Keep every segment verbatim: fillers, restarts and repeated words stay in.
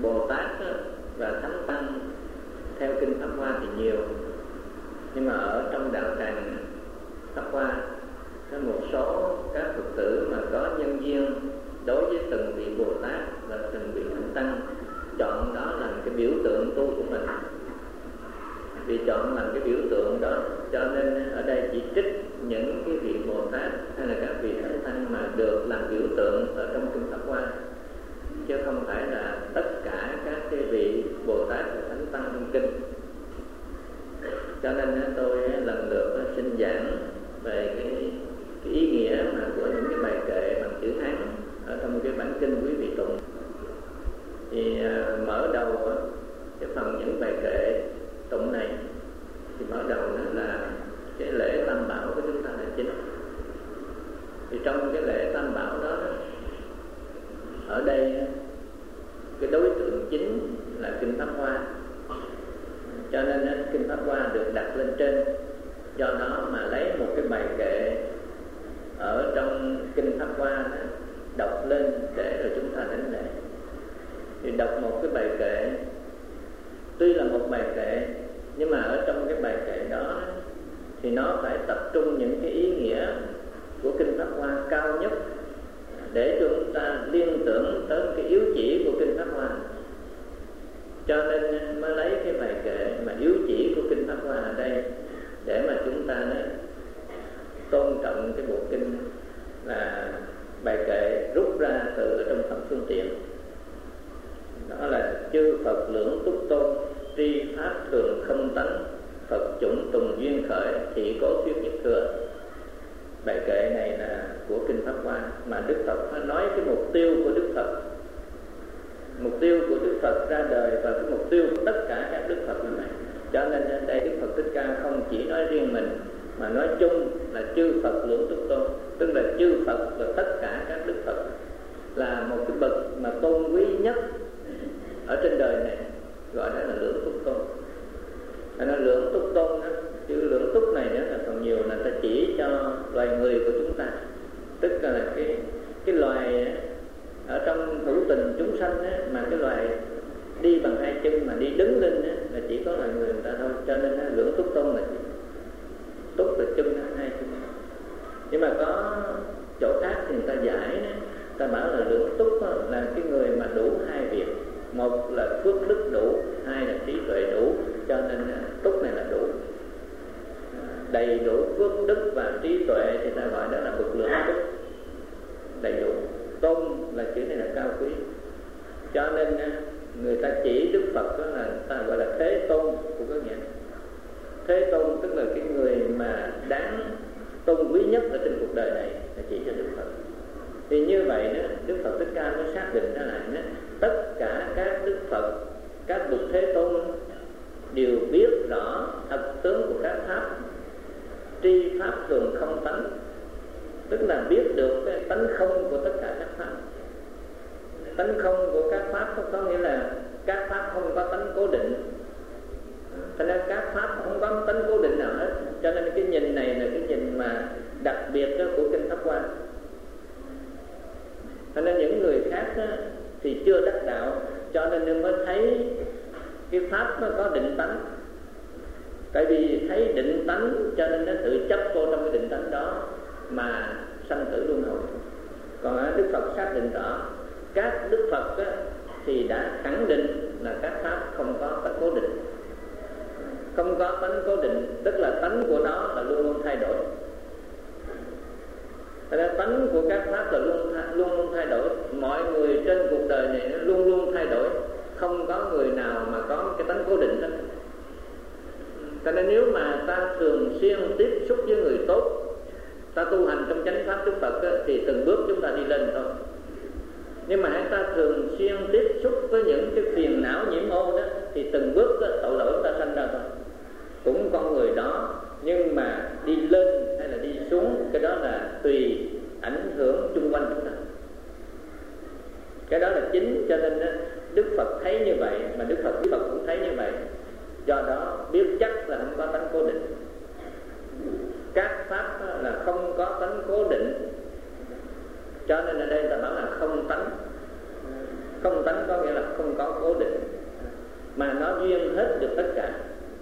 Bồ Tát và Thánh Tăng theo kinh Pháp Hoa thì nhiều, nhưng mà ở trong đạo tràng Pháp Hoa có một số các Phật tử mà có nhân duyên đối với từng vị Bồ Tát và từng vị Thánh Tăng, chọn đó làm cái biểu tượng tu của mình. Vì chọn làm cái biểu tượng đó cho nên ở đây chỉ trích những cái vị Bồ Tát hay là các vị Thánh Tăng mà được làm biểu tượng ở trong kinh Pháp Hoa, chứ không phải là tất cả các cái vị Bồ Tát và Thánh Tăng trong kinh. Cho nên tôi lần lượt xin giảng về cái, cái ý nghĩa mà của những cái bài kệ bằng chữ Hán ở trong cái bản kinh quý vị tụng. Thì uh, mở đầu uh, cái phần những bài kệ tụng này thì mở đầu đó là cái lễ Tam Bảo của chúng ta là chính. Thì trong cái lễ Tam Bảo đó, ở đây cái đối tượng chính là kinh Pháp Hoa, cho nên kinh Pháp Hoa được đặt lên trên. Do đó mà lấy một cái bài kệ ở trong kinh Pháp Hoa đó, đọc lên để rồi chúng ta đảnh lễ. Thì đọc một cái bài kệ, tuy là một bài kệ, nhưng mà ở trong cái bài kệ đó thì nó phải tập trung những cái ý nghĩa của kinh Pháp Hoa cao nhất để cho chúng ta liên tưởng tới cái yếu chỉ của kinh Pháp Hoa. Cho nên mới lấy cái bài kệ mà yếu chỉ của kinh Pháp Hoa ở đây để mà chúng ta đó, tôn trọng cái bộ kinh là bài kệ rút ra từ trong phẩm Phương Tiện. Đó là chư Phật lưỡng túc tôn, tri pháp thường không tánh, Phật chủng tùng duyên khởi, thị cổ thuyết nhất thừa. Bài kệ này là của kinh Pháp Hoa mà Đức Phật nói cái mục tiêu của Đức Phật, mục tiêu của Đức Phật ra đời và cái mục tiêu của tất cả các Đức Phật này. Cho nên ở đây Đức Phật Thích Ca không chỉ nói riêng mình mà nói chung là chư Phật lưỡng túc tôn, tức là chư Phật và tất cả các Đức Phật là một cái bậc mà tôn quý nhất ở trên đời này, gọi đó là lưỡng túc tôn. Nó lưỡng túc tôn đó, chữ lưỡng túc này nữa là còn nhiều là ta chỉ cho loài người của chúng ta, tức là cái cái loài ở trong hữu tình chúng sanh á, mà cái loài đi bằng hai chân mà đi đứng lên á, là chỉ có loài người người ta thôi. Cho nên á, lưỡng túc tôn là gì? Túc là chân hai chân. Nhưng mà có chỗ khác thì người ta giải á, ta bảo là lưỡng túc là cái người mà đủ hai việc, một là phước đức đủ, hai là trí tuệ đủ. Cho nên túc này là đủ, đầy đủ phước đức và trí tuệ thì ta gọi đó là bậc lưỡng túc, đầy đủ. Tôn là chữ này là cao quý, cho nên người ta chỉ Đức Phật đó là ta gọi là thế tôn của các nhà. Thế tôn tức là cái người mà đáng tôn quý nhất ở trên cuộc đời này là chỉ cho Đức Phật. Thì như vậy đó, Đức Phật Thích Ca mới xác định ra lại đó, tất cả các Đức Phật, các bậc thế tôn đều biết rõ thật tướng của các pháp, tri pháp thường không tánh, tức là biết được cái tánh không của tất cả các pháp. Tánh không của các pháp không có nghĩa là các pháp không có tánh cố định, thành ra các pháp không có tánh cố định nào hết. Cho nên cái nhìn này là cái nhìn mà đặc biệt đó của kinh Pháp Hoa. Thành ra những người khác đó, thì chưa đắc đạo, cho nên mới thấy cái pháp nó có định tánh. Tại vì thấy định tánh cho nên nó tự chấp vô trong cái định tánh đó mà sanh tử luân hồi. Còn Đức Phật xác định rõ, các Đức Phật á, thì đã khẳng định là các pháp không có tánh cố định. Không có tánh cố định tức là tánh của nó là luôn luôn thay đổi. Thật ra tánh của các pháp là luôn luôn luôn thay đổi. Mọi người trên cuộc đời này nó luôn luôn thay đổi, không có người nào mà có cái tánh cố định đó. Cho nên nếu mà ta thường xuyên tiếp xúc với người tốt, ta tu hành trong chánh pháp Đức Phật á, thì từng bước chúng ta đi lên thôi. Nhưng mà hãy ta thường xuyên tiếp xúc với những cái phiền não nhiễm ô đó, thì từng bước đó, tội lỗi ta sanh ra thôi. Cũng con người đó, nhưng mà đi lên hay là đi xuống, cái đó là tùy ảnh hưởng chung quanh chúng ta. Cái đó là chính. Cho nên đó, Đức Phật thấy như vậy, mà Đức Phật Đức Phật cũng thấy như vậy. Do đó biết chắc là không có tánh cố định. Các pháp là không có tánh cố định, cho nên ở đây ta nói là không tánh. Không tánh có nghĩa là không có cố định, mà nó duyên hết được tất cả.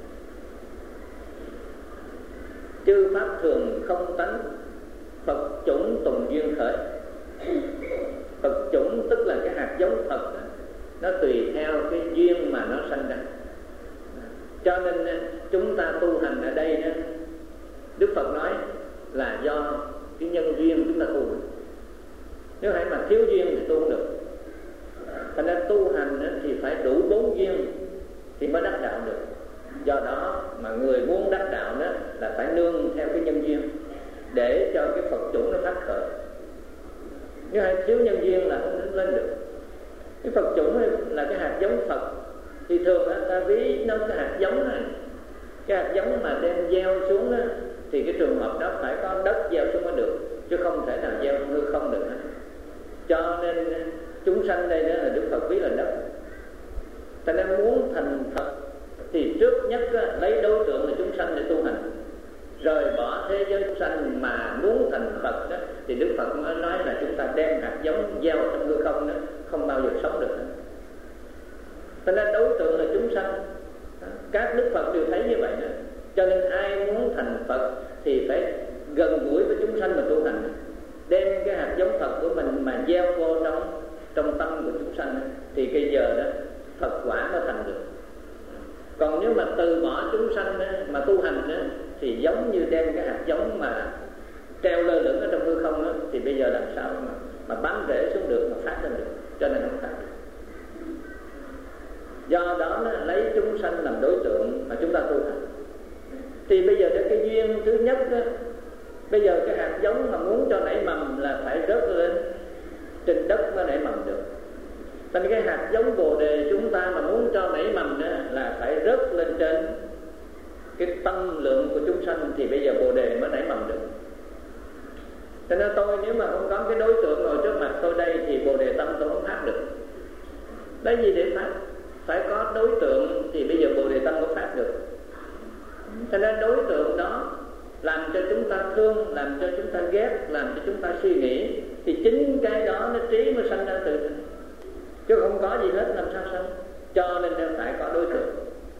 Chư pháp thường không tánh, Phật chủng tùng duyên khởi. Phật chủng tức là cái hạt giống Phật đó, nó tùy theo cái duyên mà nó sanh ra. Cho nên chúng ta tu hành ở đây đó, Đức Phật nói là do cái nhân duyên chúng ta tu. Nếu hãy mà thiếu duyên thì tu không được. Thành ra tu hành thì phải đủ bốn duyên thì mới đắc đạo được. Do đó mà người muốn đắc đạo đó là phải nương theo cái nhân duyên để cho cái Phật chủng nó phát khởi. Nếu hãy thiếu nhân duyên là không lên được. Cái Phật chủng là cái hạt giống Phật, thì thường đó, ta ví nó cái hạt giống này, cái hạt giống mà đem gieo xuống đó, thì cái trường hợp đó phải có đất gieo xuống mới được, chứ không thể nào gieo hư không được. Cho nên chúng sanh đây đó là Đức Phật ví là đất. Ta nên muốn thành Phật thì trước nhất đó, lấy đối tượng là chúng sanh để tu hành, rời bỏ thế giới chúng sanh mà muốn thành Phật đó, thì Đức Phật mới nói là chúng ta đem hạt giống gieo trong hư không đó, không bao giờ sống được. Cho nên đối tượng là chúng sanh, các Đức Phật đều thấy như vậy đó. Cho nên ai muốn thành Phật thì phải gần gũi với chúng sanh mà tu hành, đem cái hạt giống Phật của mình mà gieo vô trong trong tâm của chúng sanh, thì bây giờ đó Phật quả mới thành được. Còn nếu mà từ bỏ chúng sanh đó, mà tu hành đó, thì giống như đem cái hạt giống mà treo lơ lửng ở trong hư không đó, thì bây giờ làm sao mà, mà bám rễ xuống được, mà phát lên được. Cho nên không phát được. Do đó nó lấy chúng sanh làm đối tượng mà chúng ta tu hành. Thì bây giờ cái duyên thứ nhất đó, bây giờ cái hạt giống mà muốn cho nảy mầm là phải rớt lên trên đất mới nảy mầm được. Thành cái hạt giống Bồ Đề chúng ta mà muốn cho nảy mầm đó, là phải rớt lên trên cái tâm lượng của chúng sanh, thì bây giờ Bồ Đề mới nảy mầm được. Cho nên tôi nếu mà không có cái đối tượng ngồi trước mặt tôi đây thì Bồ Đề tâm tôi không phát được. Đấy gì để phát? Phải có đối tượng thì bây giờ Bồ Đề tâm có phát được. Cho nên đối tượng đó làm cho chúng ta thương, làm cho chúng ta ghét, làm cho chúng ta suy nghĩ, thì chính cái đó nó trí mới sanh ra tự thân, chứ không có gì hết làm sao sanh. Cho nên phải có đối tượng.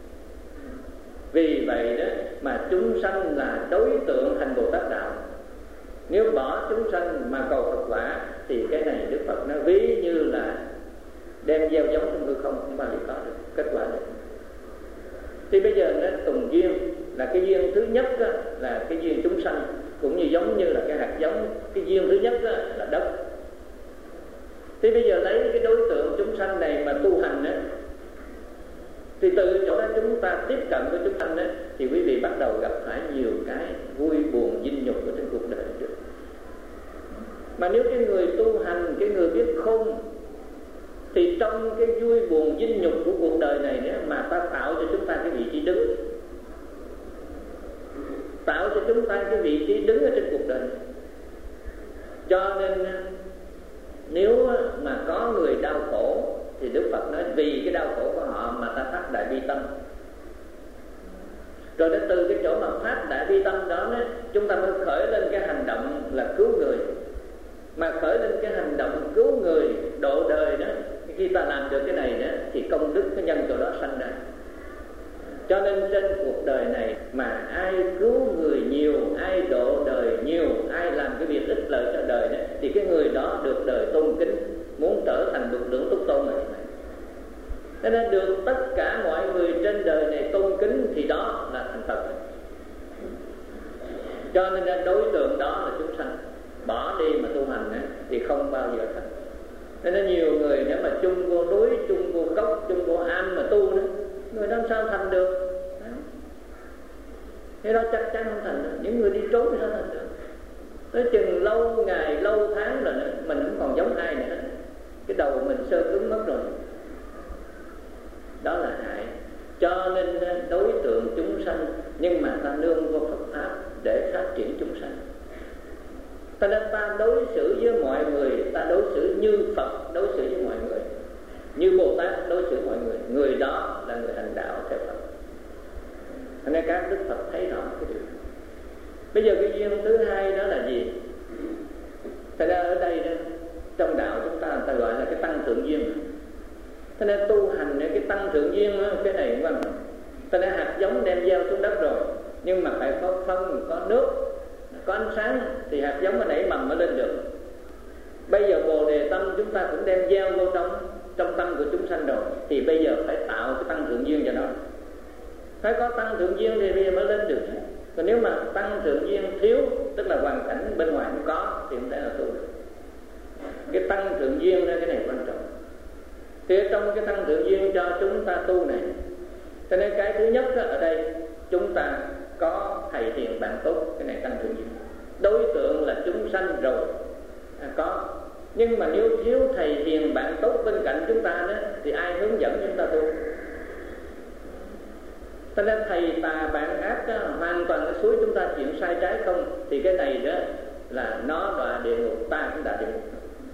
Vì vậy đó mà chúng sanh là đối tượng thành Bồ Tát đạo. Nếu bỏ chúng sanh mà cầu Phật quả thì cái này Đức Phật nó ví như là đem gieo giống trong hư không, không bao giờ có được kết quả được. Thì bây giờ nó tùng duyên là cái duyên thứ nhất đó, là cái duyên chúng sanh, cũng như giống như là cái hạt giống. Cái duyên thứ nhất đó là đất. Thì bây giờ lấy cái đối tượng chúng sanh này mà tu hành đó, thì từ chỗ đó chúng ta tiếp cận với chúng sanh đó, thì quý vị bắt đầu gặp phải nhiều cái vui buồn dinh nhục ở trên cuộc đời được. Mà nếu cái người tu hành, cái người biết khôn, thì trong cái vui buồn dinh nhục của cuộc đời này nữa, mà ta tạo cho chúng ta cái vị trí đứng, tạo cho chúng ta cái vị trí đứng ở trên cuộc đời. Cho nên nếu mà có người đau khổ thì Đức Phật nói vì cái đau khổ của họ mà ta phát đại bi tâm. Rồi đến từ cái chỗ mà phát đại bi tâm đó, đó chúng ta mới khởi lên cái hành động là cứu người. Mà khởi lên cái hành động cứu người, độ đời đó, khi ta làm được cái này đó, thì công đức cái nhân chỗ đó sanh ra. Cho nên trên cuộc đời này mà ai cứu người nhiều, ai độ đời nhiều, ai làm cái việc ích lợi cho đời đó, thì cái người đó được đời tôn kính, muốn trở thành bậc trưởng túc tôn này. Cho nên được tất cả mọi người trên đời này tôn kính thì đó là thành Phật. Cho nên đối tượng đó là chúng sanh. Bỏ đi mà tu hành thì không bao giờ thành. Nên nhiều người nếu mà chung vô núi, chung vô cốc, chung vô am mà tu đó, người đó sao thành được? Thế đó chắc chắn không thành được. Những người đi trốn thì sao thành được? Nói chừng lâu ngày, lâu tháng rồi nữa, mình không còn giống ai nữa. Cái đầu mình sơ cứng mất rồi. Đó là hại. Cho nên đối tượng chúng sanh, nhưng mà ta nương vô Phật Pháp để phát triển chúng sanh. Cho nên ta đối xử với mọi người, ta đối xử như Phật đối xử với mọi người, như Bồ Tát đối xử mọi người. Người đó là người hành đạo theo Phật. Cho nên các Đức Phật thấy rõ cái điều. Bây giờ cái duyên thứ hai đó là gì? Thật ra ở đây đó, trong đạo chúng ta người ta gọi là cái tăng thượng duyên. Cho nên tu hành cái tăng thượng duyên đó, cái này quan trọng. Cho nên hạt giống đem gieo xuống đất rồi, nhưng mà phải có phân, có nước, có ánh sáng thì hạt giống nó nảy mầm mới lên được. Bây giờ Bồ Đề tâm chúng ta cũng đem gieo vô trong trong tâm của chúng sanh rồi, thì bây giờ phải tạo cái tăng thượng duyên cho nó. Phải có tăng thượng duyên thì bây giờ mới lên được. Còn nếu mà tăng thượng duyên thiếu, tức là hoàn cảnh bên ngoài không có, thì không thể là tu được. Cái tăng thượng duyên đó, cái này quan trọng. Thì trong cái tăng thượng duyên cho chúng ta tu này, cho nên cái thứ nhất đó, ở đây chúng ta có thầy hiền bạn tốt, cái này tăng thượng duyên. Đối tượng là chúng sanh rồi, à, có. Nhưng mà nếu thiếu thầy hiền bạn tốt bên cạnh chúng ta đó, thì ai hướng dẫn chúng ta tu? Cho nên thầy tà bạn ác đó, hoàn toàn cái suối chúng ta chuyện sai trái không, thì cái này đó là nó đọa địa ngục, ta cũng đã địa ngục.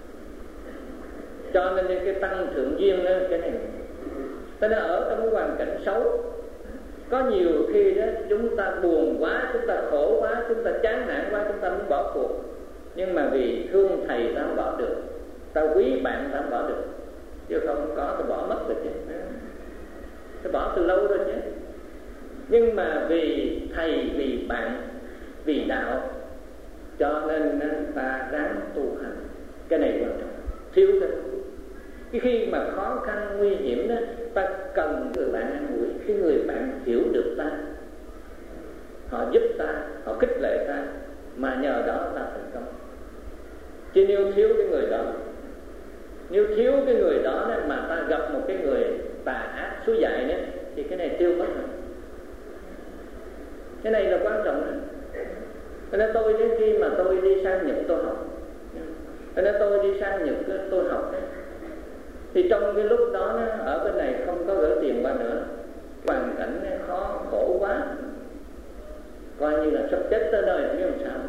Cho nên cái tăng thượng duyên đó, cái này. Cho nên ở trong cái hoàn cảnh xấu, có nhiều khi đó chúng ta buồn quá, chúng ta khổ quá, chúng ta chán nản quá, chúng ta muốn bỏ cuộc. Nhưng mà vì thương thầy ta không bỏ được, ta quý bạn ta không bỏ được. Chứ không có ta bỏ mất rồi chứ, ta bỏ từ lâu rồi chứ. Nhưng mà vì thầy, vì bạn, vì đạo, cho nên ta ráng tu hành. Cái này quan trọng. Thiếu cái cái khi mà khó khăn nguy hiểm đó, ta cần người bạn an ủi. Cái người bạn hiểu được ta, họ giúp ta, họ khích lệ ta, mà nhờ đó ta thành công. Chứ nếu thiếu cái người đó, nếu thiếu cái người đó, đó mà ta gặp một cái người tà ác suối dại đó, thì cái này tiêu mất rồi. Cái này là quan trọng đó. Cho nên tôi đến khi mà tôi đi sang Nhật tôi học, cho nên tôi đi sang Nhật tôi học đấy, thì trong cái lúc đó, đó ở bên này không có gửi tiền qua nữa, hoàn cảnh khó khổ quá, coi như là sắp chết tới nơi chứ làm sao.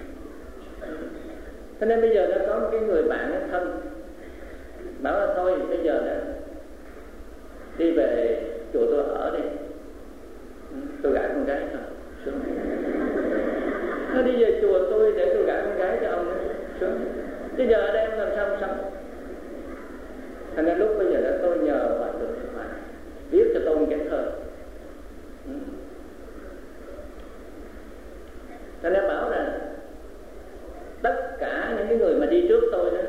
Cho nên bây giờ đã có một cái người bạn thân bảo là thôi bây giờ đã đi về chùa tôi ở đi, tôi gả con gái thôi. Xuống. Nó đi về chùa tôi để tôi gả con gái cho ông. Xuống. Bây giờ ở đây em làm sao sống? Thành ra lúc bây giờ đó tôi nhờ Hòa Thượng Hòa viết cho tôi một cái thơ. Thành ra bảo rằng tất cả những cái người mà đi trước tôi đó,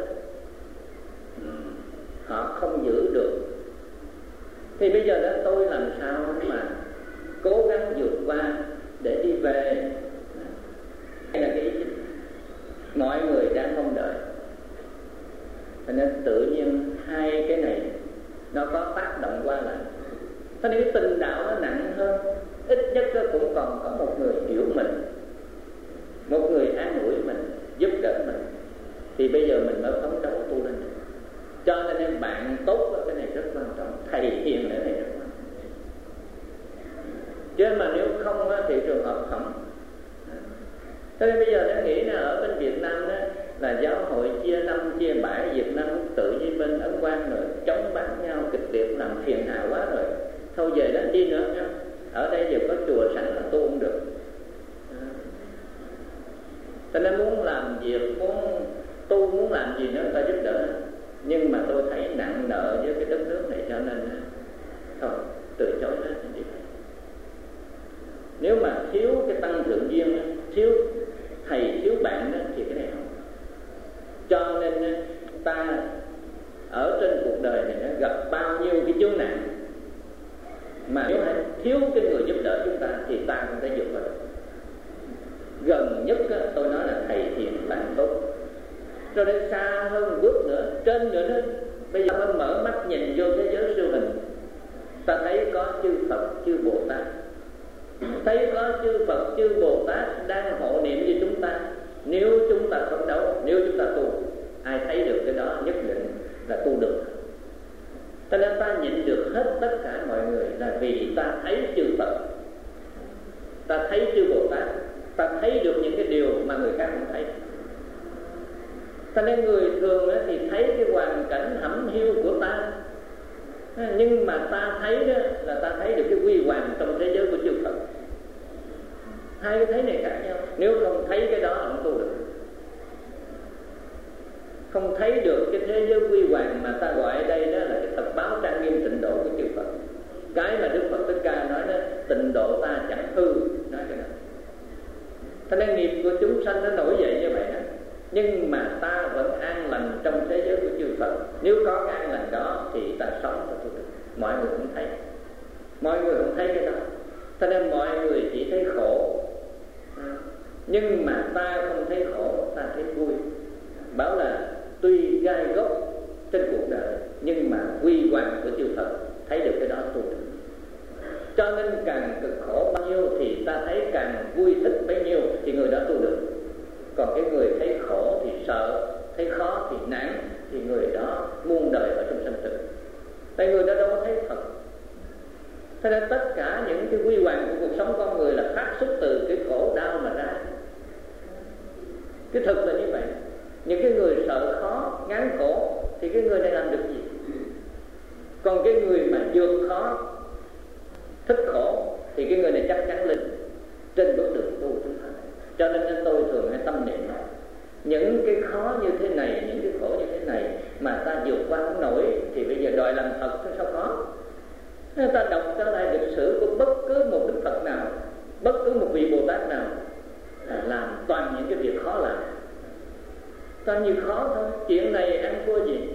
họ không giữ được, thì bây giờ đó tôi làm sao mà cố gắng vượt qua để đi về. Đây là cái ý chính mọi người đang mong đợi. Cho nên tự nhiên hai cái này nó có tác động qua lại. Cho nên cái tình đạo nó nặng hơn. Ít nhất cũng còn có một người hiểu mình, một người an ủi mình, giúp đỡ mình, thì bây giờ mình mới phấn đấu tu lên được. Cho nên em bạn tốt, cái này rất quan trọng. Thầy hiền cái này rất quan trọng. Chứ mà nếu không thì trường hợp không. Cho nên bây giờ đã nghĩ là ở bên Việt Nam đó, là giáo hội chia năm chia bãi, Việt Nam Quốc tự với bên Ấn Quang rồi chống bán nhau kịch liệt, làm phiền hà quá rồi. Thôi về đó đi nữa nha. Ở đây giờ có chùa sẵn là tu không được. Cho nên muốn làm việc, muốn tu, muốn làm gì nữa ta giúp đỡ. Nhưng mà tôi thấy nặng nợ với cái đất nước này, cho nên thôi từ chối hết. Nếu mà thiếu cái tăng thượng duyên, thiếu thầy, thiếu bạn đó, thì cái này không. Cho nên ta ở trên cuộc đời này nó gặp bao nhiêu cái chướng nạn, mà nếu thiếu cái người giúp đỡ chúng ta thì ta không thể vượt qua được. Gần nhất đó, tôi nói là thầy hiền bạn tốt. Rồi đến xa hơn bước nữa, trên nữa đó, bây giờ mới mở mắt nhìn vô thế giới siêu hình, ta thấy có chư Phật, chư Bồ Tát, thấy có chư Phật, chư Bồ Tát đang hộ niệm với chúng ta. Nếu chúng ta phấn đấu, nếu chúng ta tu, ai thấy được cái đó nhất định là tu được. Cho nên ta nhịn được hết tất cả mọi người là vì ta thấy chư Phật, ta thấy chư Bồ Tát, ta thấy được những cái điều mà người khác không thấy. Cho nên người thường thì thấy cái hoàn cảnh hẩm hiu của ta, nhưng mà ta thấy đó là ta thấy được cái quy hoàng trong thế giới của chư Phật. Hai cái thấy này khác nhau. Nếu không thấy cái đó không tu được. không thấy được cái thế giới quy hoàng mà ta gọi ở đây đó là cái tập báo trang nghiêm tịnh độ của chư Phật. Cái mà Đức Phật Thích Ca nói đó, tịnh độ ta chẳng hư, nói cái đó. Thế nên nghiệp của chúng sanh nó nổi dậy như vậy đó, nhưng mà ta vẫn an lành trong thế giới của chư Phật. Nếu có cái an lành đó thì ta sống ta tu được. Mọi người cũng thấy, mọi người cũng thấy cái đó. Thế nên mọi người chỉ thấy khổ, nhưng mà ta không thấy khổ, ta thấy vui. Bảo là tuy gai gốc trên cuộc đời, nhưng mà quy hoàng của chư Phật, thấy được cái đó tu được. Cho nên càng cực khổ bao nhiêu thì ta thấy càng vui thích bấy nhiêu, thì người đó tu được. Còn cái người thấy khổ thì sợ, thấy khó thì nản, thì người đó muôn đời ở trong sanh tử. Tại người đó đâu có thấy Phật. Thế nên tất cả những cái quy hoàng của cuộc sống con người là phát xuất từ cái khổ đau mà ra. Cái thực là như vậy. Những cái người sợ khó, ngán khổ thì cái người này làm được gì? Còn cái người mà vượt khó, thích khổ thì cái người này chắc chắn lên trên bước đường tu chúng ta. Cho nên tôi thường hay tâm niệm nói, những cái khó như thế này, những cái khổ như thế này mà ta vượt qua không nổi thì bây giờ đòi làm Phật thì sao có? Nên ta đọc trở lại lịch sử của bất cứ một Đức Phật nào, bất cứ một vị Bồ Tát nào là làm toàn những cái việc khó làm. Toàn nhiều khó thôi, chuyện này ăn thua gì.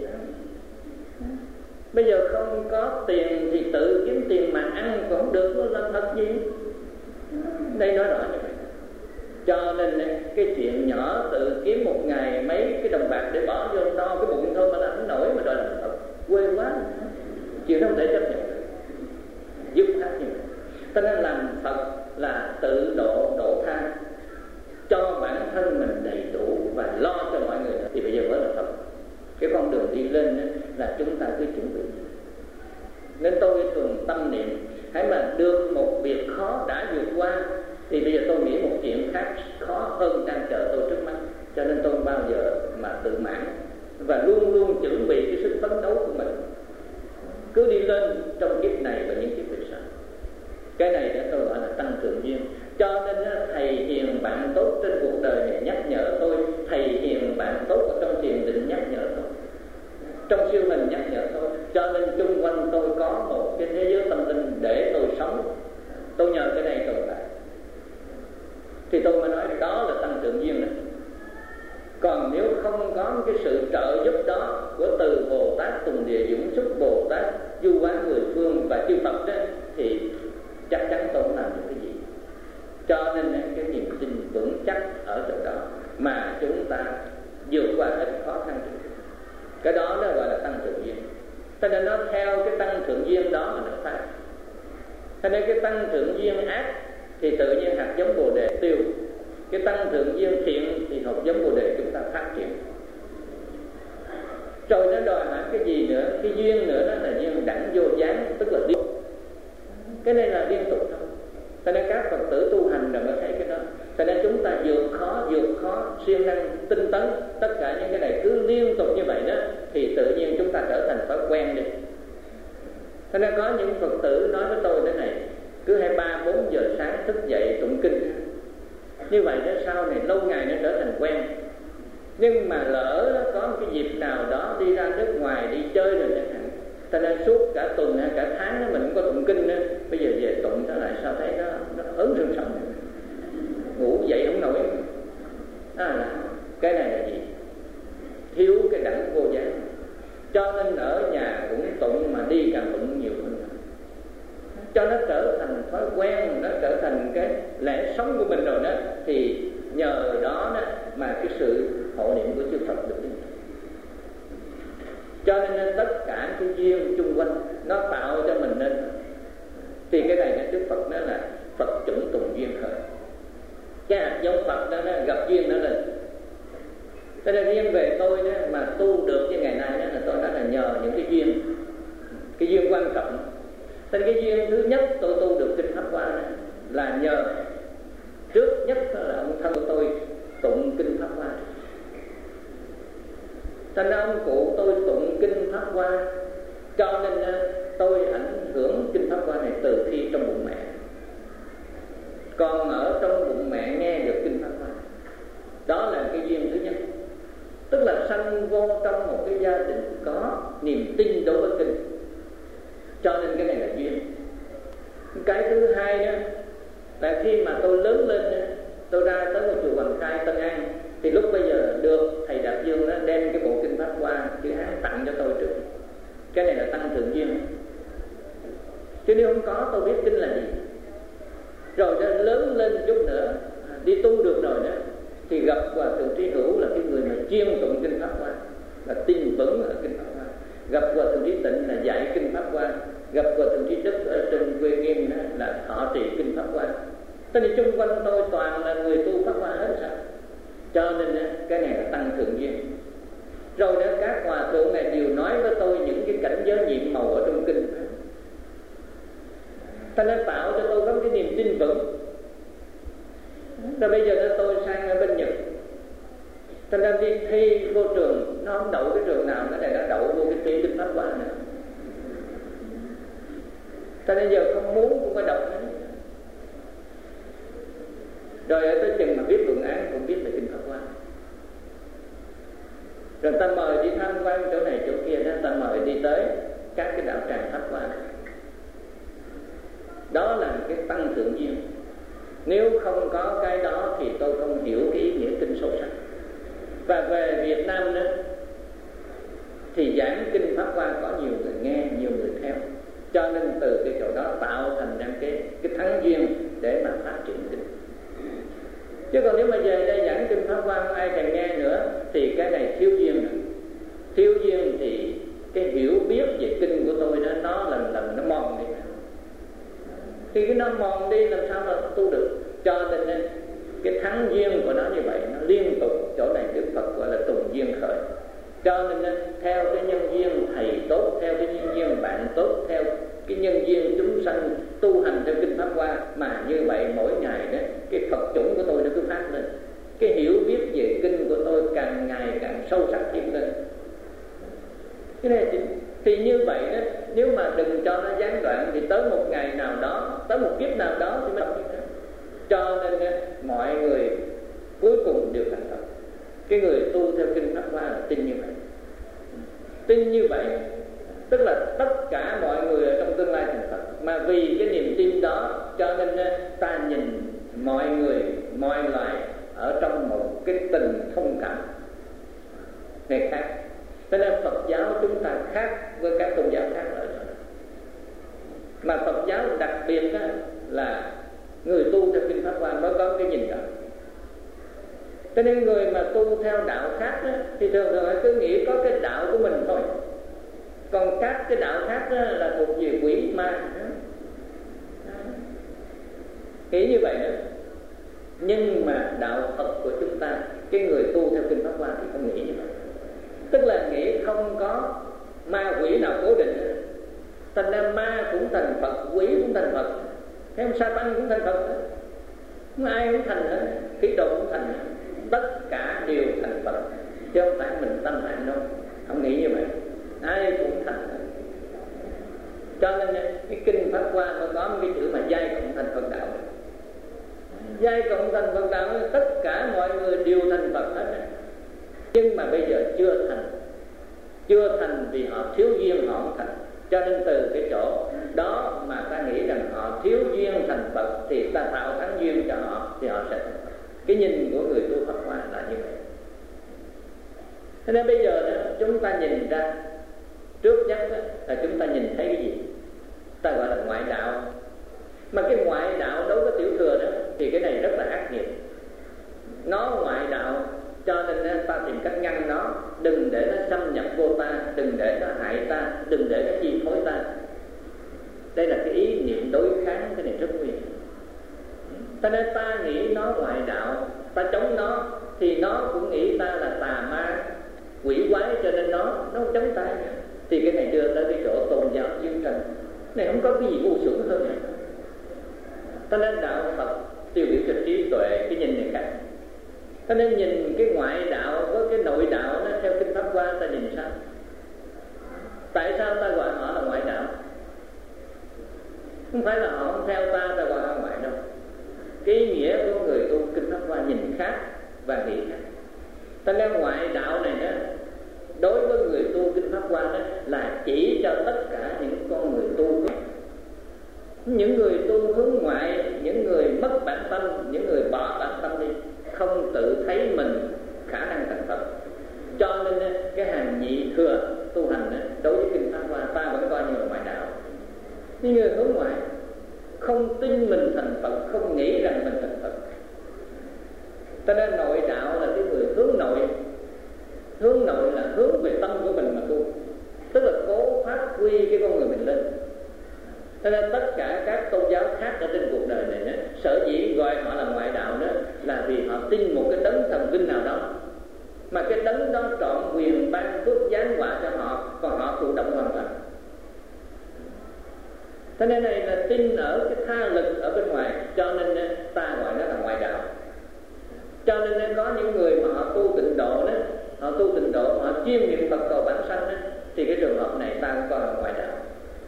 Bây giờ không có tiền thì tự kiếm tiền mà ăn còn không được, nó làm thật gì. Đây nói rõ như vậy. Cho nên cái chuyện nhỏ tự kiếm một ngày mấy cái đồng bạc để bỏ vô no cái bụng thôi mà làm không nổi mà đòi làm Phật, quê quá. Chuyện đó không thể chấp nhận được, dứt khoát như vậy. Cho nên làm Phật là tự độ độ tha, cho bản thân mình đầy đủ và lo cho mọi người, thì bây giờ mới là Phật. Cái con đường đi lên là chúng ta cứ chuẩn bị. Nên tôi thường tâm niệm, hãy mà được một việc khó đã vượt qua thì bây giờ tôi nghĩ một chuyện khác khó hơn đang chờ tôi trước mắt. Cho nên tôi bao giờ mà tự mãn và luôn luôn chuẩn bị cái sức phấn đấu của mình, cứ đi lên trong kiếp này và những kiếp về sau. Cái này đó tôi gọi là tăng trưởng duyên. Cho nên thầy hiền bạn tốt trên cuộc đời này nhắc nhở tôi, thầy hiền bạn tốt ở trong thiền định nhắc nhở tôi, trong siêu hình nhắc nhở tôi. Cho nên chung quanh tôi có một cái thế giới tâm linh để tôi sống. Tôi nhờ cái này tồn tại, thì tôi mới nói đó là tăng trưởng duyên này. Còn nếu không có cái sự trợ giúp đó của từ Bồ Tát Tùng Địa Dũng Xuất, Bồ Tát Du Quán Mười Phương và chư Phật đó, thì chắc chắn tôi không làm được cái gì. Cho nên cái niềm tin vững chắc ở chỗ đó mà chúng ta vượt qua hết khó khăn. Cái đó nó gọi là tăng trưởng duyên. Cho nên nó theo cái tăng trưởng duyên đó mà nó phát. Cho nên cái tăng trưởng duyên ác thì tự nhiên hạt giống Bồ Đề tiêu. Cái tăng trưởng duyên thiện thì hạt giống Bồ Đề chúng ta phát triển. Rồi nó đòi hỏi cái gì nữa? Cái duyên nữa đó là duyên đẳng vô gián, tức là liên. Cái này là liên tục thôi. Cho nên các Phật tử tu hành rồi mới thấy cái đó. Cho nên chúng ta vượt khó, vượt khó, siêng năng, tinh tấn, tất cả những cái này cứ liên tục như vậy đó, thì tự nhiên chúng ta trở thành thói quen đi. Cho nên có những Phật tử nói với tôi thế này, cứ hai ba bốn giờ sáng thức dậy tụng kinh. Như vậy đó sau này lâu ngày nó trở thành quen. Nhưng mà lỡ có một cái dịp nào đó đi ra nước ngoài đi chơi rồi chẳng hạn, cho nên suốt cả tuần hay cả tháng đó mình cũng có tụng kinh nữa. Bây giờ về tụng trở lại sao thấy nó, nó ớn rừng sống, ngủ dậy không nổi. À, cái này là gì? Thiếu cái đẳng vô gián. Cho nên ở nhà cũng tụng mà đi càng tụng nhiều hơn, cho nó trở thành thói quen, nó trở thành cái lẽ sống của mình rồi đó, thì nhờ đó, đó mà cái sự hộ niệm của chư Phật được liên tục. Cho nên tất cả cái duyên chung quanh nó tạo cho mình nên, thì cái này Đức Phật nói là Phật chủng tùng duyên khởi. Cái hạt giống Phật đó, nó gặp duyên nó lên. Cho nên riêng về tôi đó, mà tu được như ngày nay đó, là tôi nói là nhờ những cái duyên, cái duyên quan trọng. Nên cái duyên thứ nhất tôi tu được kinh Pháp Hoa đó, là nhờ trước nhất là ông thân của tôi tụng kinh Pháp Hoa. Thành ra ông cụ tôi tụng kinh Pháp Hoa, cho nên tôi ảnh hưởng kinh Pháp Hoa này từ khi trong bụng mẹ. Còn ở trong bụng mẹ nghe được kinh Pháp Hoa, đó là cái duyên thứ nhất. Tức là sanh vô trong một cái gia đình có niềm tin đối với kinh, cho nên cái này là duyên. Cái thứ hai đó là khi mà tôi lớn lên, tôi ra tới một chùa Hoàng Khai Tân An, thì lúc bây giờ được thầy Đạt Dương đó đem cái bộ kinh Pháp Hoa chữ Hán tặng cho tôi trước. Cái này là tăng thượng duyên, chứ nếu không có tôi biết kinh là gì. Rồi đó, lớn lên chút nữa đi tu được rồi đó, thì gặp Hòa Thượng Trí Hữu là cái người mà chuyên tụng kinh Pháp Hoa, là tin vững ở kinh Pháp Hoa. Gặp Hòa Thượng Trí Tịnh là dạy kinh Pháp Hoa. Gặp Hòa Thượng Trí Đức ở trên quê Nghiêm là thọ trì kinh Pháp Hoa. Thế nên chung quanh tôi toàn là người tu Pháp Hoa hết sao? Cho nên cái này là tăng thượng duyên. Rồi đó các hòa thượng này đều nói với tôi những cái cảnh giới nhiệm màu ở trong kinh. Thế nên tạo cho tôi có cái niềm tin vững. Rồi bây giờ đó tôi sang ở bên Nhật, thế nên đi thi vô trường, nó không đậu cái trường nào, cái này nó đậu vô cái thi kinh Pháp Hoa nữa. Thế nên giờ không muốn cũng phải đọc hết. Rồi ở tới chừng mà biết luận án cũng biết là kinh Pháp Hoa. Rồi ta mời đi tham quan chỗ này chỗ kia đó, ta mời đi tới các cái đạo tràng Pháp Hoa này. Đó là cái tăng thượng duyên. Nếu không có cái đó thì tôi không hiểu cái ý nghĩa kinh sâu sắc. Và về Việt Nam đó thì giảng kinh Pháp Hoa có nhiều người nghe, nhiều người theo. Cho nên từ cái chỗ đó tạo thành ra cái, cái thắng duyên để mà phát triển kinh. Chứ còn nếu mà về đây giảng kinh Pháp Hoa không ai thèm nghe nữa thì cái này thiếu duyên rồi. Thiếu duyên thì cái hiểu biết về kinh của tôi đó nó lần lần nó mòn đi. Thì cái nó mòn đi làm sao mà tu được. Cho nên cái thắng duyên của nó như vậy, nó liên tục. Chỗ này Đức Phật gọi là tùng duyên khởi. Cho nên theo cái nhân duyên thầy tốt, theo cái nhân duyên bạn tốt, theo cái nhân duyên chúng sanh tu hành theo kinh Pháp Hoa, mà như vậy mỗi ngày đó cái Phật chủng của tôi nó cứ phát lên, cái hiểu biết về kinh của tôi càng ngày càng sâu sắc thêm lên. Cái này thì, thì như vậy đó, nếu mà đừng cho nó gián đoạn thì tới một ngày nào đó, tới một kiếp nào đó thì mới đọc như thế. Cho nên mọi người cuối cùng đều thành Phật. Cái người tu theo kinh Pháp Hoa là tin như vậy. Tin như vậy tức là tất cả mọi người ở trong tương lai thành Phật. Mà vì cái niềm tin đó cho nên ta nhìn mọi người, mọi loài ở trong một cái tình thông cảm này khác. Cho nên Phật giáo chúng ta khác với các tôn giáo khác ở đó. Mà Phật giáo đặc biệt là người tu theo kinh Pháp Hoa mới có cái nhìn đó. Cho nên người mà tu theo đạo khác đó, thì thường thường cứ nghĩ có cái đạo của mình thôi. Còn các cái đạo khác đó là thuộc về quỷ ma. Nghĩ như vậy đó. Nhưng mà đạo Phật của chúng ta, cái người tu theo kinh Pháp Hoa thì không nghĩ như vậy. Tức là nghĩ không có ma quỷ nào cố định. Thành ra ma cũng thành Phật, quỷ cũng thành Phật, theo Sa-tan cũng thành Phật đó. Không ai cũng thành hết, khí độ cũng thành hết. Tất cả đều thành Phật, chứ không phải mình tâm hạnh đâu. Không nghĩ như vậy, ai cũng thành. Cho nên cái kinh Pháp Hoa nó có một cái chữ mà giai cộng thành Phật đạo. Giai cộng thành Phật đạo, tất cả mọi người đều thành Phật hết. Nhưng mà bây giờ chưa thành. Chưa thành vì họ thiếu duyên, họ không thành. Cho nên từ cái chỗ đó mà ta nghĩ rằng họ thiếu duyên thành Phật, thì ta tạo thắng duyên cho họ thì họ sẽ thành Phật. Cái nhìn của người tu Pháp Hoa là như vậy. Thế nên bây giờ đó, chúng ta nhìn ra, trước nhất đó, là chúng ta nhìn thấy cái gì? Ta gọi là ngoại đạo. Mà cái ngoại đạo đối với tiểu thừa đó thì cái này rất là ác nghiệp. Nó ngoại đạo cho nên ta tìm cách ngăn nó, đừng để nó xâm nhập vô ta, đừng để nó hại ta, đừng để nó chi phối ta. Đây là cái ý niệm đối kháng, cái này rất nguy hiểm. Cho nên ta nghĩ nó ngoại đạo, ta chống nó thì nó cũng nghĩ ta là tà ma, quỷ quái, cho nên nó nó chống ta. Thì cái này đưa tới cái chỗ tôn giáo chiến tranh. Này không có cái gì ngu xuẩn hơn này. Cho nên đạo Phật tiêu biểu cho trí tuệ, cái nhìn này khác. Cho nên nhìn cái ngoại đạo với cái nội đạo nó theo kinh Pháp Hoa ta nhìn sao? Tại sao ta gọi họ là ngoại đạo? Không phải là họ không theo ta, ta gọi họ ngoại đâu. Cái ý nghĩa của người tu kinh Pháp Hoa nhìn khác và nghĩ khác. Ta nên ngoại đạo này đó Hoa đó là chỉ cho tất cả những con người tu, những người tu hướng ngoại, những người mất bản tâm, những người bỏ bản tâm đi, không tự thấy mình khả năng thành Phật. Cho nên cái hàng nhị thừa tu hành đối với kinh Pháp Hoa ta vẫn coi như là ngoại đạo. Những người hướng ngoại không tin mình thành Phật, không nghĩ rằng mình thành Phật. Cho nên nội đạo là cái người hướng nội. Hướng nội là hướng về tâm của mình mà tu, tức là cố phát huy cái con người mình lên. Cho nên tất cả các tôn giáo khác ở trên cuộc đời này đó, sở dĩ gọi họ là ngoại đạo đó là vì họ tin một cái đấng thần linh nào đó, mà cái đấng đó trọn quyền ban phước giáng họa cho họ, còn họ thụ động hoàn toàn. Cho nên này là tin ở cái tha lực ở bên ngoài, cho nên ta gọi nó là ngoại đạo. Cho nên có những người mà họ tu tịnh độ đó, họ tu tịnh độ, họ chuyên niệm Phật cầu bản sanh đó, thì cái trường hợp này ta cũng coi là ngoại đạo.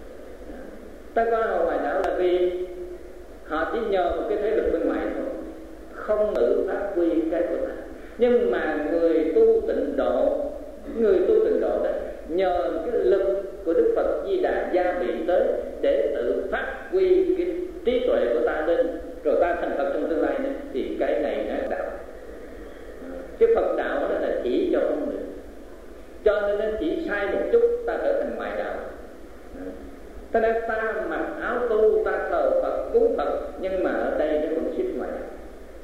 Ta coi là ngoại đạo là vì họ chỉ nhờ một cái thế lực bên ngoài thôi, không tự phát huy cái của ta. Nhưng mà người tu tịnh độ, người tu tịnh độ đó nhờ cái lực của Đức Phật Di Đà gia bị tới để tự phát huy cái trí tuệ của ta lên, rồi ta thành Phật trong tương lai nữa, thì cái này là đạo. Cái Phật đạo đó là chỉ cho con người, cho nên nó chỉ sai một chút ta trở thành ngoại đạo. Ta đã ta mặc áo tu, ta thờ Phật, cúng Phật, nhưng mà ở đây nó vẫn xếp ngoại đạo.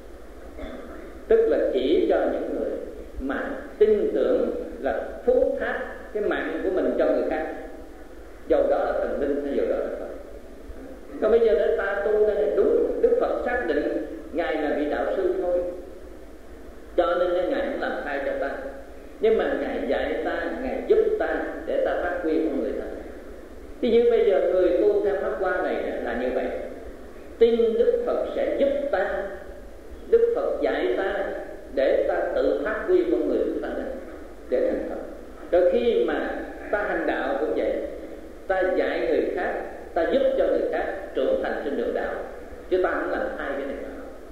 Tức là chỉ cho những người mà tin tưởng là phú thác cái mạng của mình cho người khác, dầu đó là thần linh hay dầu đó là Phật. Còn bây giờ để ta tu đây đúng, Đức Phật xác định Ngài là vị đạo sư thôi, cho nên Ngài cũng làm thay cho ta. Nhưng mà Ngài dạy ta, Ngài giúp ta để ta phát huy con người ta. Thì như bây giờ người tu theo Pháp Hoa này là như vậy, tin Đức Phật sẽ giúp ta, Đức Phật dạy ta để ta tự phát huy con người của ta lên để thành Phật. Rồi khi mà ta hành đạo cũng vậy, ta dạy người khác, ta giúp cho người khác trưởng thành trên đường đạo, chứ ta không làm thay cái này mà.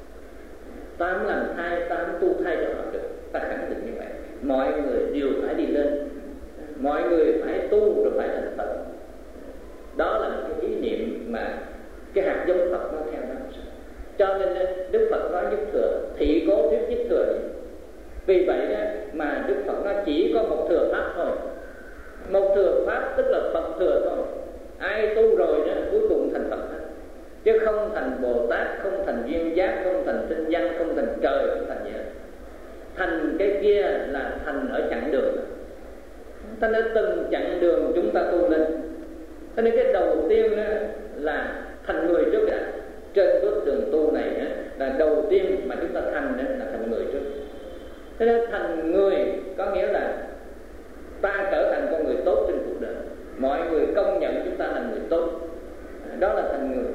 Ta không làm thay, ta không tu thay cho họ được. Ta khẳng định như vậy, mọi người đều phải đi lên, mọi người phải tu rồi phải thành Phật. Đó là cái ý niệm mà cái hạt giống Phật nó theo đó. Cho nên Đức Phật nói nhất thừa, thị cố thuyết nhất thừa. Vì vậy mà Đức Phật nó chỉ có một thừa pháp thôi. Một thừa pháp tức là Phật thừa thôi. Ai tu rồi đó cuối cùng thành Phật hết, chứ không thành Bồ Tát, không thành duyên giác, không thành tinh văn, không thành trời, không thành gì hết. Thành cái kia là thành ở chặng đường. Ta nói từng chặng đường chúng ta tu lên. Cho nên cái đầu tiên đó là thành người trước đã. Trên bước đường tu này đó, là đầu tiên mà chúng ta thành đó, là thành người trước. Cho nên thành người có nghĩa là ta trở thành con người tốt trên cuộc đời, mọi người công nhận chúng ta là người tốt, đó là thành người.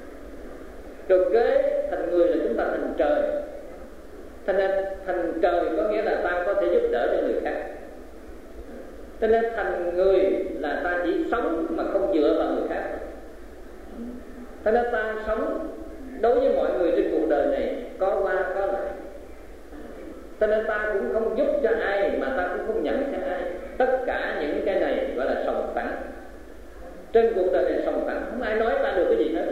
Rồi kế thành người là chúng ta thành trời. Thành nên thành trời có nghĩa là ta có thể giúp đỡ cho người khác. Cho nên thành người là ta chỉ sống mà không dựa vào người khác. Cho nên ta sống đối với mọi người trên cuộc đời này có qua có lại. Cho nên ta cũng không giúp cho ai mà ta cũng không nhận cho ai. Tất cả những cái này gọi là sòng phẳng. Trên cuộc đời này sòng phẳng, không ai nói ta được cái gì hết.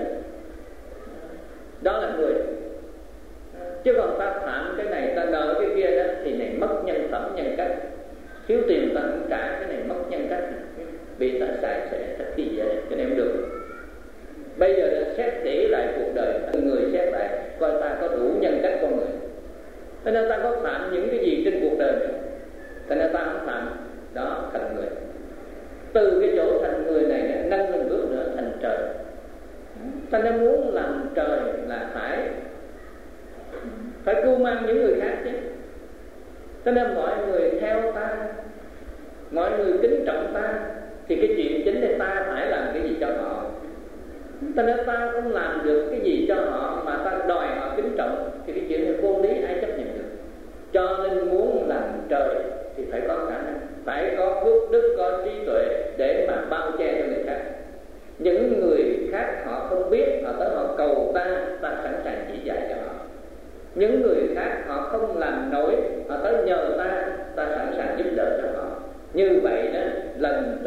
Đó là người. Chứ còn ta phạm cái này, ta nợ cái kia đó, thì này mất nhân phẩm nhân cách. Thiếu tiền ta cũng trả, cái này mất nhân cách, bị ta xài xẻ thật kỳ vậy, cho nên không được. Bây giờ là xét kỹ lại cuộc đời, người xét lại coi ta có đủ nhân cách con người. Cho nên ta có phạm những cái gì trên cuộc đời này, cho nên ta không phạm, đó thành người. Từ cái chỗ thành người này nâng lên bước nữa thành trời. Ta nên muốn làm trời là phải phải cưu mang những người khác chứ. Cho nên mọi người theo ta, mọi người kính trọng ta, thì cái chuyện chính là ta phải làm cái gì cho họ. Cho nên ta không làm được cái gì cho họ mà ta đòi họ kính trọng, thì cái chuyện này vô lý, ai chấp nhận được. Cho nên muốn làm trời thì phải có khả năng, phải có phước đức, có trí tuệ để mà bao che cho người khác. Những người khác họ không biết, họ tới họ cầu ta, ta sẵn sàng chỉ dạy cho họ. Những người khác họ không làm nổi, họ tới nhờ ta, ta sẵn sàng giúp đỡ cho họ. Như vậy đó, lần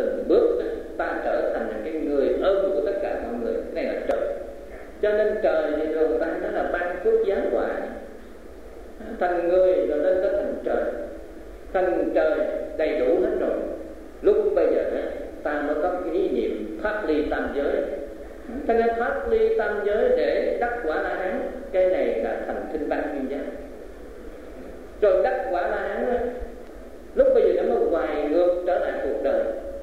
Cho nên trời thì thường ta nói là ban phước giáng quả, thành người rồi lên tới thành trời, thành trời đầy đủ hết rồi. Lúc bây giờ đó, ta mới có cái ý niệm thoát ly tam giới. Cho nên thoát ly tam giới để đắc quả La Hán, cái này là thành Thinh Văn Duyên Giác. Rồi đắc quả La Hán đó, lúc bây giờ nó mới hoài ngược trở lại cuộc đời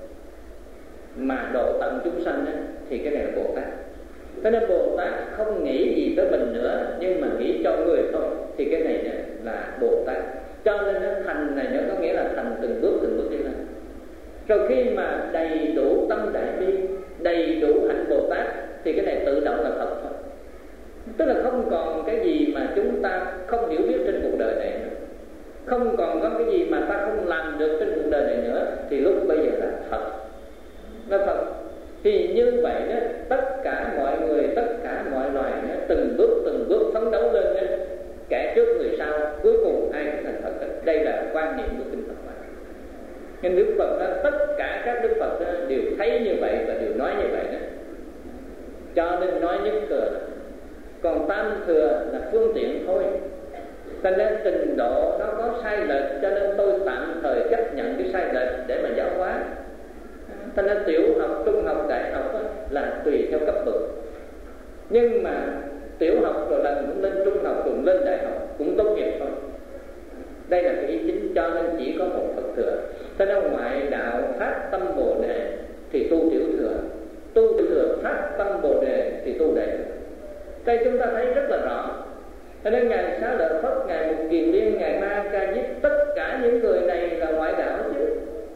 mà độ tận chúng sanh đó, thì cái này là Bồ Tát. Cho nên Bồ Tát không nghĩ gì tới mình nữa, nhưng mà nghĩ cho người thôi, thì cái này là Bồ Tát. Cho nên nó thành này nó có nghĩa là thành từng bước từng bước đi lên. Rồi khi mà đầy đủ tâm đại bi, đầy đủ hạnh Bồ Tát, thì cái này tự động là thật thôi. Tức là không còn cái gì mà chúng ta không hiểu biết trên cuộc đời này nữa, không còn có cái gì mà ta không làm được trên cuộc đời này nữa, thì lúc bây giờ là thật, là thật. Thì như vậy đó, tất cả mọi người, tất cả mọi loài đó, từng bước từng bước phấn đấu lên đó, kẻ trước người sau, cuối cùng ai cũng thành Phật. Đây là quan niệm của kinh Phật Pháp. Nhưng Đức Phật đó, tất cả các Đức Phật đó, đều thấy như vậy và đều nói như vậy đó. Cho nên nói nhất thừa, còn tam thừa là phương tiện thôi. Cho nên trình độ nó có sai lệch, cho nên tôi tạm thời chấp nhận cái sai lệch để mà giáo hóa. Cho nên tiểu học, trung học, đại học là tùy theo cấp bậc. Nhưng mà tiểu học rồi lần cũng lên trung học, rồi lên đại học cũng tốt nghiệp thôi. Đây là cái ý chính, cho nên chỉ có một Phật thừa. Cho nên ngoại đạo phát tâm Bồ Đề thì tu tiểu thừa, tu tiểu thừa phát tâm Bồ Đề thì tu đại thừa. Đây chúng ta thấy rất là rõ. Cho nên Ngài Xá Lợi Phất, Ngài Mục Kiền Liên, Ngài Ma Ca Diếp, tất cả những người này là ngoại đạo chứ.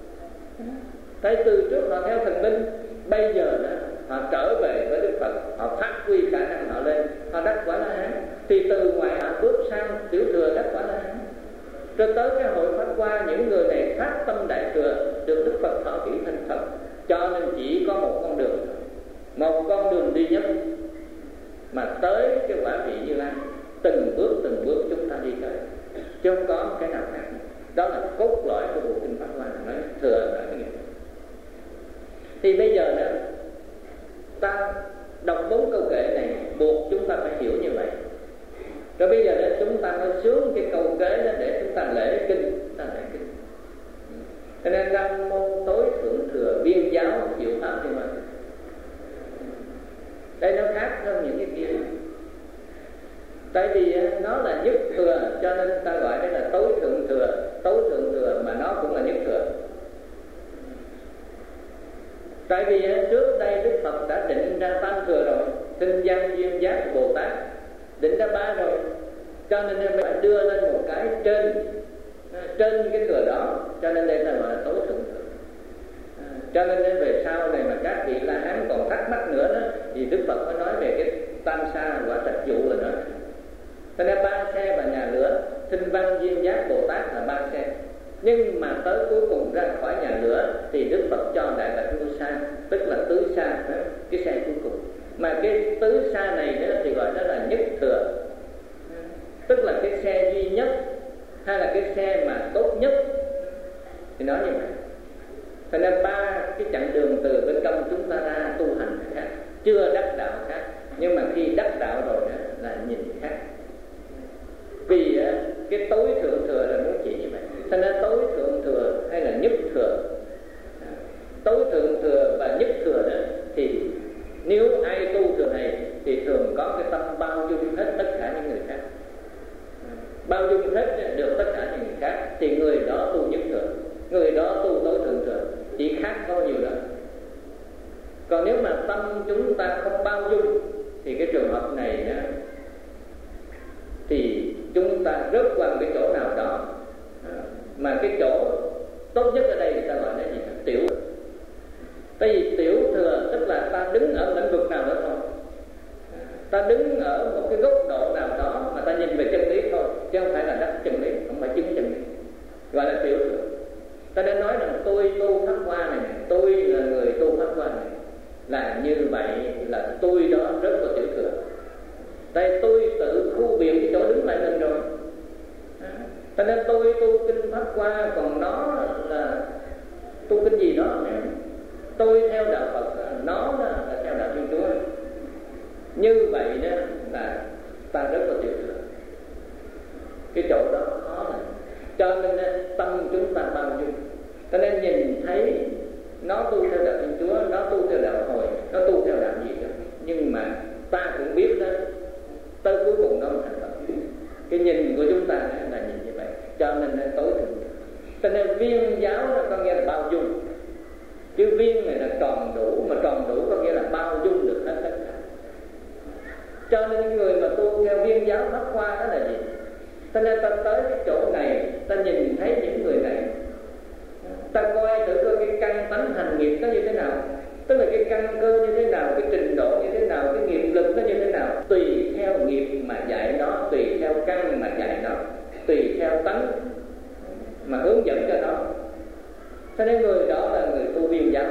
Tại từ trước họ theo thần minh, bây giờ đó, họ trở về với Đức Phật, họ phát huy khả năng họ lên, họ đắc quả La Hán. Thì từ ngoại đạo bước sang tiểu thừa đắc quả La Hán. Rồi tới cái hội Pháp Hoa, những người này phát tâm đại thừa, được Đức Phật thọ kỷ thành Phật. Cho nên chỉ có một con đường, một con đường duy nhất mà tới cái quả vị Như Lai. Từng bước từng bước chúng ta đi tới, chứ không có cái nào khác. Đó là cốt lõi của bộ kinh Pháp Hoa, nói thừa là cái nghĩa. Thì bây giờ đó, ta đọc bốn câu kệ này buộc chúng ta phải hiểu như vậy. Rồi bây giờ đó chúng ta mới xuống cái câu kế đó để chúng ta lễ kinh, ta lễ kinh. Cho nên Nam Mô Tối Thượng Thừa Biên Giáo Diệu Pháp Thiên Văn. Đây nó khác hơn những cái kia. Tại vì nó là nhất thừa, cho nên ta gọi đây là tối thượng thừa. Tối thượng thừa mà nó cũng là nhất thừa. Tại vì trước đây Đức Phật đã định ra tam thừa rồi, Tinh Văn Duyên Giác Bồ Tát định ra ba rồi. Cho nên phải đưa lên một cái trên trên cái thừa đó, cho nên đây là gọi là tối thượng thừa. Cho nên về sau này mà các vị La Hán còn thắc mắc nữa đó, thì Đức Phật mới nói về cái tam sa quả trạch dụ rồi đó. Cho nên ba xe và nhà lửa, Thinh Văn Duyên Giác Bồ Tát là ba xe. Nhưng mà tới cuối cùng ra khỏi nhà lửa thì Đức Phật cho Đại Bạch Lưu Sa, tức là tứ sa, cái xe cuối cùng. Mà cái tứ sa này đó thì gọi đó là nhất thừa, tức là cái xe duy nhất, hay là cái xe mà tốt nhất, thì nói như vậy. Cho nên ba cái chặng đường từ bên trong chúng ta ra tu hành khác, chưa đắc đạo khác, nhưng mà khi đắc đạo rồi đó là nhìn khác. Vì cái tối thượng thừa là muốn chỉ như vậy. Cho nên tối thượng thừa hay là nhất thừa, tối thượng thừa và nhất thừa đó, thì nếu ai tu thừa này thì thường có cái tâm bao dung hết tất cả những người khác, bao dung hết được tất cả những người khác, thì người đó tu nhất thừa, người đó tu tối thượng thừa, chỉ khác có nhiều đó. Còn nếu mà tâm chúng ta không bao dung thì cái trường hợp này đó, thì chúng ta rớt qua cái chỗ nào đó, mà cái chỗ tốt nhất ở đây người ta gọi là gì? Tiểu. Tại vì tiểu thừa tức là ta đứng ở lĩnh vực nào đó thôi, ta đứng ở một cái góc độ nào đó mà ta nhìn về chân lý thôi, chứ không phải là đắc chân lý, không phải chứng chân lý, gọi là tiểu thừa. Ta đã nói rằng tôi tu Pháp Hoa này, tôi là người tu Pháp Hoa này, là như vậy là tôi đó rất có tiểu thừa. Tại tôi tự khu biệt cái chỗ đứng lại mình rồi. Cho nên tôi tu kinh Pháp Hoa, còn nó là tu kinh gì đó. Tôi theo đạo Phật, nó là theo đạo Thiên Chúa. Như vậy đó là ta rất là tiểu thừa. Cái chỗ đó khó lắm. Cho nên tâm chúng ta bao dung. Cho nên nhìn thấy nó tu theo đạo Thiên Chúa, nó tu theo đạo Hồi, nó tu theo đạo gì đó, nhưng mà ta cũng biết đó, tới cuối cùng nó thành công. Cái nhìn của chúng ta là nhìn như vậy. Cho nên nó tối thượng. Cho nên viên giáo nó có nghĩa là bao dung. Chứ viên này là tròn đủ, mà tròn đủ có nghĩa là bao dung được hết tất cả. Cho nên người mà tu theo viên giáo Pháp Hoa đó là gì? Cho nên ta tới cái chỗ này, ta nhìn thấy những người này, ta coi thử coi cái căn tánh hành nghiệp nó như thế nào, tức là cái căn cơ như thế nào, cái trình độ như thế nào, cái nghiệp lực nó như thế nào. Tùy theo nghiệp mà dạy nó, tùy theo căn mà dạy nó, tùy theo tánh mà hướng dẫn cho nó. Cho nên người đó là người tu viên giáo.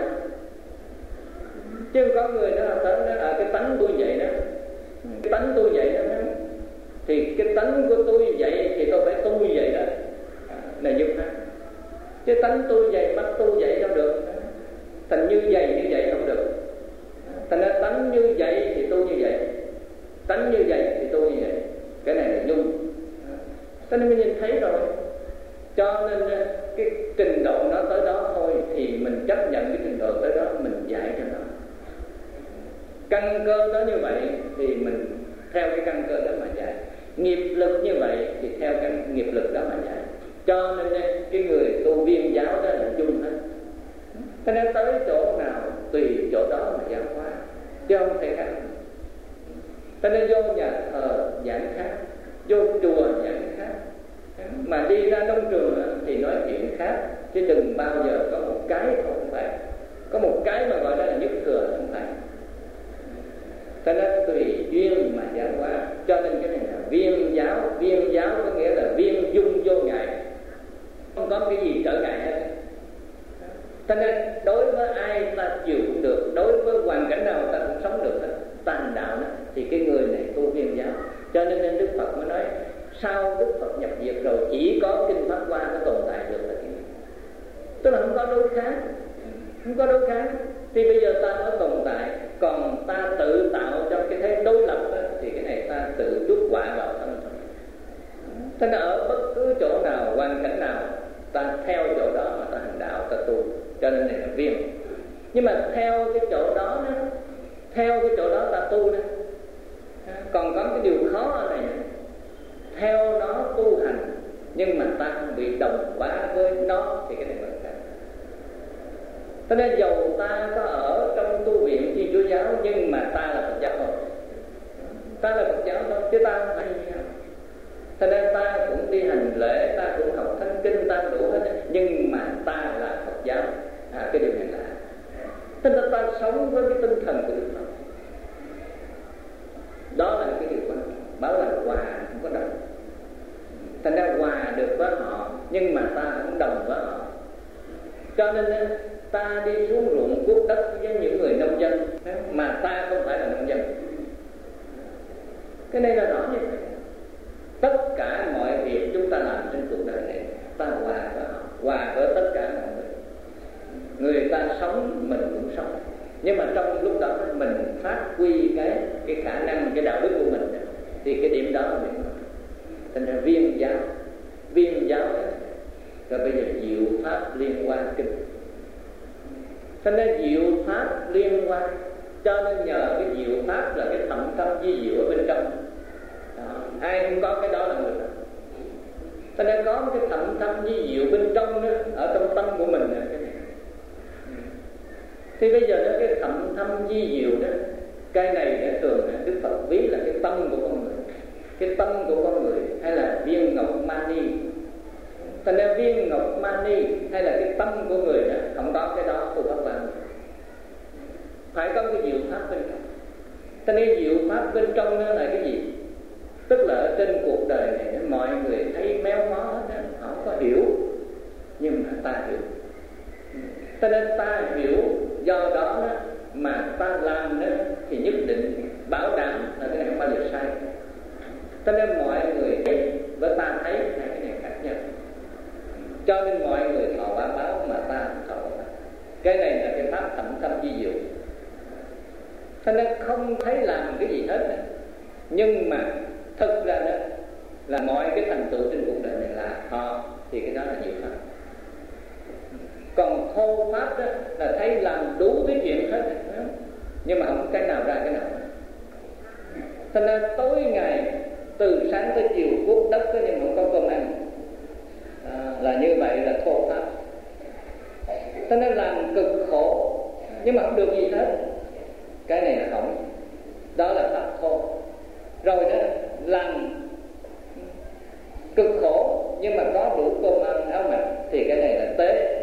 Chứ có người đó là tới đó, à, cái tánh tôi vậy đó, cái tánh tôi vậy đó, thì cái tánh của tôi vậy thì tôi phải tu vậy đó, là giúp hết. Chứ tánh tôi vậy bắt tôi vậy đâu được. Thành như vậy như vậy không được. Thành ra tánh như vậy thì tu như vậy, tánh như vậy thì tu như vậy. Cái này là dung. Cho nên mình nhìn thấy rồi. Cho nên cái trình độ nó tới đó thôi, thì mình chấp nhận cái trình độ tới đó, mình dạy cho nó. Căn cơ đó như vậy thì mình theo cái căn cơ đó mà dạy. Nghiệp lực như vậy thì theo cái nghiệp lực đó mà dạy. Cho nên cái người tu viên giáo đó là chung hết. Cho nên tới chỗ nào tùy chỗ đó mà giáo hóa, chứ không thể khác. Cho nên vô nhà thờ giảng khác, vô chùa giảng khác, mà đi ra nông trường thì nói chuyện khác. Chứ đừng bao giờ có một cái không phải, có một cái mà gọi là nhất thừa không phải. Cho nên tùy duyên mà giáo hóa. Cho nên cái này là viên giáo. Viên giáo có nghĩa là viên dung vô ngại, không có cái gì trở ngại hết. Cho nên đối với ai ta chịu cũng được, đối với hoàn cảnh nào ta cũng sống được hết. Ta hành đạo đó, thì cái người này tu viên giáo. Cho nên, nên Đức Phật mới nói sau Đức Phật nhập diệt rồi chỉ có kinh Pháp Hoa nó tồn tại được là cái này. Tức là không có đối kháng, không có đối kháng. Thì bây giờ ta mới tồn tại, còn ta tự tạo cho cái thế đối lập đó, thì cái này ta tự chuốc quả vào thân thôi. Thế nên ở bất cứ chỗ nào, hoàn cảnh nào, ta theo chỗ đó mà ta hành đạo, ta tu. Cho nên này là viên. Nhưng mà theo cái chỗ đó, đó theo cái chỗ đó ta tu đó. Còn có cái điều khó ở này, theo nó tu hành nhưng mà ta không bị đồng hóa với nó, thì cái này vẫn khác. Cho nên dầu ta có ở trong tu viện Thiên Chúa giáo, nhưng mà ta là Phật giáo thôi. Ta là Phật giáo thôi, chứ ta không phải như nhau. Cho nên ta cũng đi hành lễ, ta cũng học thánh kinh, ta đủ hết, nhưng mà ta là Phật giáo. À, cái điều này là cho nên ta sống với cái tinh thần của Đức Phật. Đó là cái điều quan trọng. Bảo là hòa không có đồng. Thành ra hòa được với họ, nhưng mà ta không đồng với họ. Cho nên ta đi xuống ruộng cuốc đất với những người nông dân, mà ta không phải là nông dân. Cái này là rõ như vậy. Tất cả mọi việc chúng ta làm trên cuộc đời này, ta hòa với họ, hòa với tất cả mọi người. Người ta sống, mình cũng sống. Nhưng mà trong lúc đó mình phát huy cái cái khả năng, cái đạo đức của mình, thì cái điểm đó là mình. Thành ra viên giáo, viên giáo. Rồi bây giờ diệu pháp liên quan kinh. Cho nên diệu pháp liên quan. Cho nên nhờ cái diệu pháp là cái thậm thâm di diệu ở bên trong đó. Ai không có cái đó là người đó. Cho nên có một cái thậm thâm di diệu bên trong đó, ở trong tâm của mình là cái này. Thì bây giờ đó, cái thậm thâm di diệu đó, cái này nó thường Đức Phật ví là cái tâm của con người. Cái tâm của con người hay là viên ngọc mani. Thành ra viên ngọc mani hay là cái tâm của người đó, không có cái đó tu Pháp Hoa. Phải có cái diệu pháp bên trong. Cho nên diệu pháp bên trong đó là cái gì? Tức là ở trên cuộc đời này mọi người thấy méo mó hết, không có hiểu, nhưng mà ta hiểu. Cho nên ta hiểu, do đó mà ta làm đó, thì nhất định bảo đảm là cái này không bao giờ sai. Cho nên mọi người thấy với ta thấy là cái này khác nhau. Cho nên mọi người thọ quả báo mà ta thọ quả. Cái này là cái pháp thậm thâm di diệu. Cho nên không thấy làm cái gì hết này. Nhưng mà thực ra đó là mọi cái thành tựu trên cuộc đời này là họ, thì cái đó là nhiều pháp. Còn thô pháp đó là thấy làm đủ cái chuyện hết đó, nhưng mà không có cái nào ra cái nào. Cho nên tối ngày từ sáng tới chiều cuốc đất đó, nhưng không có cơm ăn, à, là như vậy là thô pháp. Cho nên làm cực khổ nhưng mà không được gì hết, cái này là không, đó là pháp thô. Rồi đó làm cực khổ nhưng mà có đủ cơm ăn áo mặc, thì cái này là tế.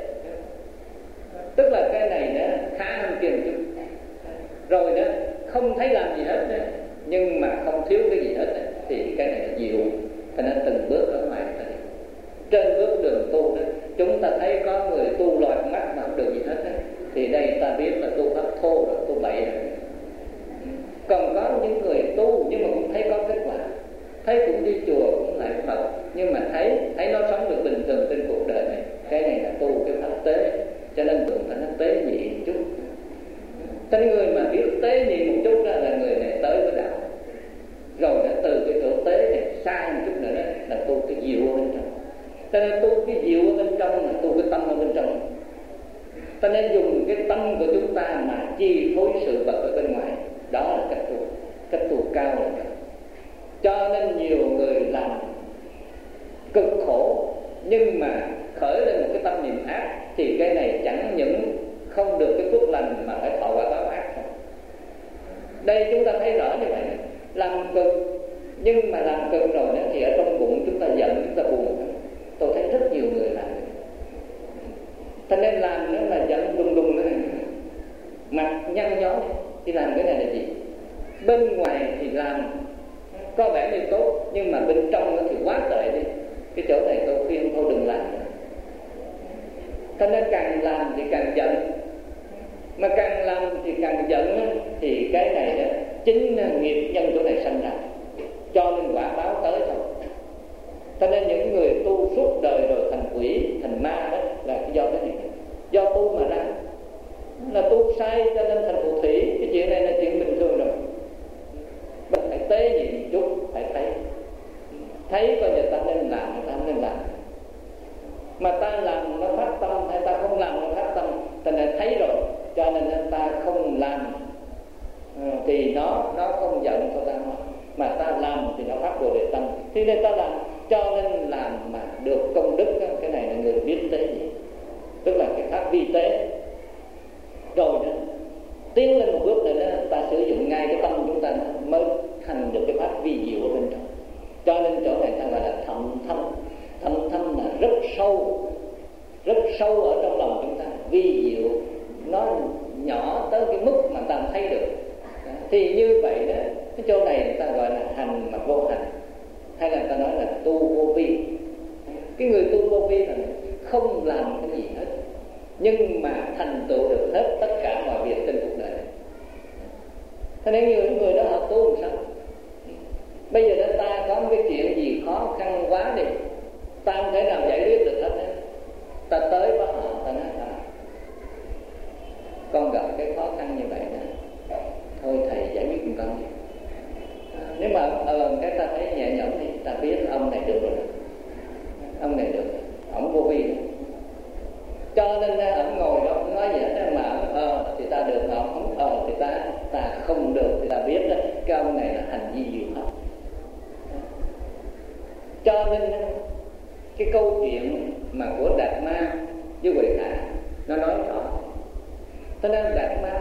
Tức là cái này nó khá hơn kia một chút. Rồi đó không thấy làm gì hết đó, nhưng mà không thiếu cái gì hết đó, thì cái này là diệu. Cho nên từng bước ở ngoài ta đi, trên bước đường tu đó, chúng ta thấy có người tu lòi mắt mà không được gì hết đó, thì đây ta biết là tu pháp thô rồi, tu bậy rồi. Còn có những người tu nhưng mà cũng thấy có kết quả, thấy cũng đi chùa cũng lại Phật, nhưng mà thấy thấy nó sống được bình thường trên cuộc đời này, cái này là tu cái pháp tế. Cho nên tụi ta nó tế nhị một chút. Cái người mà biết tế nhị một chút đó là người này tới với đạo. Rồi đã từ cái chỗ tế này sai một chút nữa đó là tu cái diệu ở bên trong. Cho nên tu cái diệu ở bên trong là tu cái tâm ở bên trong. Cho nên dùng cái tâm của chúng ta mà chi phối sự vật ở bên ngoài, đó là cách tu, cách tu cao là cao. Cho nên nhiều người làm cực khổ nhưng mà khởi lên một cái tâm niệm ác, thì cái này chẳng những không được cái phước lành mà phải thọ quả báo ác. Đây chúng ta thấy rõ như vậy, làm cực nhưng mà làm cực rồi đó, thì ở trong bụng chúng ta giận, chúng ta buồn. Tôi thấy rất nhiều người làm. Cho nên làm nữa là giận đùng đùng nữa, mặt nhăn nhó, thì làm cái này là gì? Bên ngoài thì làm có vẻ như tốt, nhưng mà bên trong nó thì quá tệ đi. Cái chỗ này tôi khuyên thôi đừng làm nữa. Cho nên càng làm thì càng giận, mà càng làm thì càng giận, thì cái này đó chính nghiệp nhân chỗ này sanh ra, cho nên quả báo tới thôi. Cho nên những người tu suốt đời rồi thành quỷ, thành ma đó là do cái này, do tu mà ra. Là tu sai cho nên thành phù thủy. Cái chuyện này là chuyện bình thường rồi. Mình phải tế nhị một chút, phải thấy thấy coi giờ ta nên làm, ta nên làm. Mà ta làm nó phát tâm hay ta không làm nó phát tâm, ta nên thấy rồi, cho nên ta không làm thì nó nó không giận thôi ta nói, mà ta làm thì nó phát bồ đề tâm. Thì nên ta làm, cho nên làm mà được công đức. Cái này là người biết tế gì, tức là cái pháp vi tế. Rồi đó tiến lên một bước nữa đó, ta sử dụng ngay cái tâm chúng ta mới thành được cái pháp vi diệu ở bên trong. Cho nên chỗ này ta gọi là thâm thâm. Thâm thâm là rất sâu, rất sâu ở trong lòng chúng ta, vi diệu, nó nhỏ tới cái mức mà ta thấy được. Thì như vậy đó, cái chỗ này ta gọi là hành mà vô hành, hay là ta nói là tu vô vi. Cái người tu vô vi là không làm cái gì hết, nhưng mà thành tựu được hết tất cả mọi việc trên cuộc đời này. Thế nên những người đó họ tu làm sao? Bây giờ đó ta có một cái chuyện gì khó khăn quá đi, ta không thể nào giải quyết được hết đó. Ta tới với họ, ta nói à, con gặp cái khó khăn như vậy đó, thôi thầy giải quyết một con đi. À, nếu mà ờ, cái ta thấy nhẹ nhõm thì ta biết ông này được rồi, ông này được, ổng vô vi. Cho nên ổng ngồi đó không nói gì hết, mà ổng ờ thì ta được, mà ổng không ờ thì ta ta không được, thì ta biết đó, cái ông này là hành vi diệu pháp. Cho nên cái câu chuyện mà của Đạt Ma với Huệ Khả nó nói rõ. Cho nên Đạt Ma